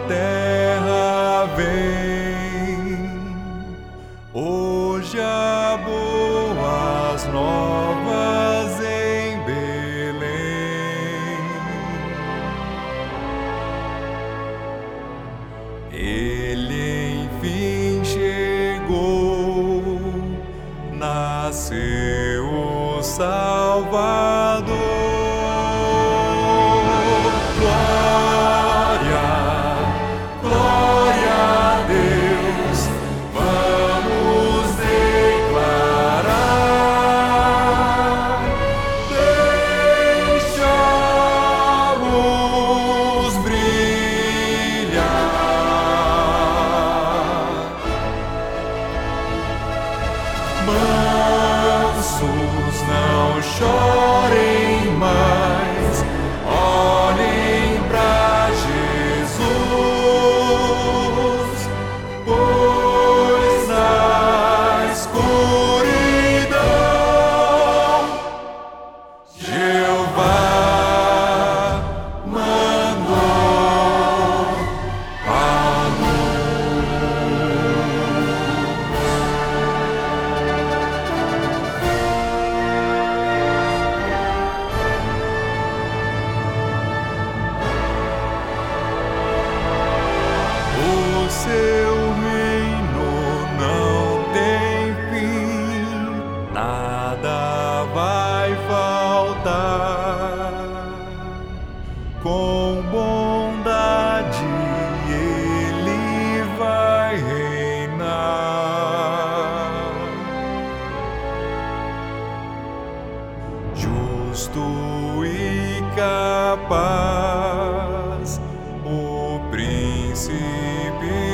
terra vem. Hoje há boas novas em Belém. Ele enfim chegou, nasceu o Salvador. Glória, glória a Deus, vamos declarar. Deixa a luz brilhar. Mansos, não chorem mais, olhem pra Jesus, pois na escuridão Jeová mandou a O seu reino não tem fim, nada vai faltar. Com bondade ele vai reinar. Justo e capaz, o príncipe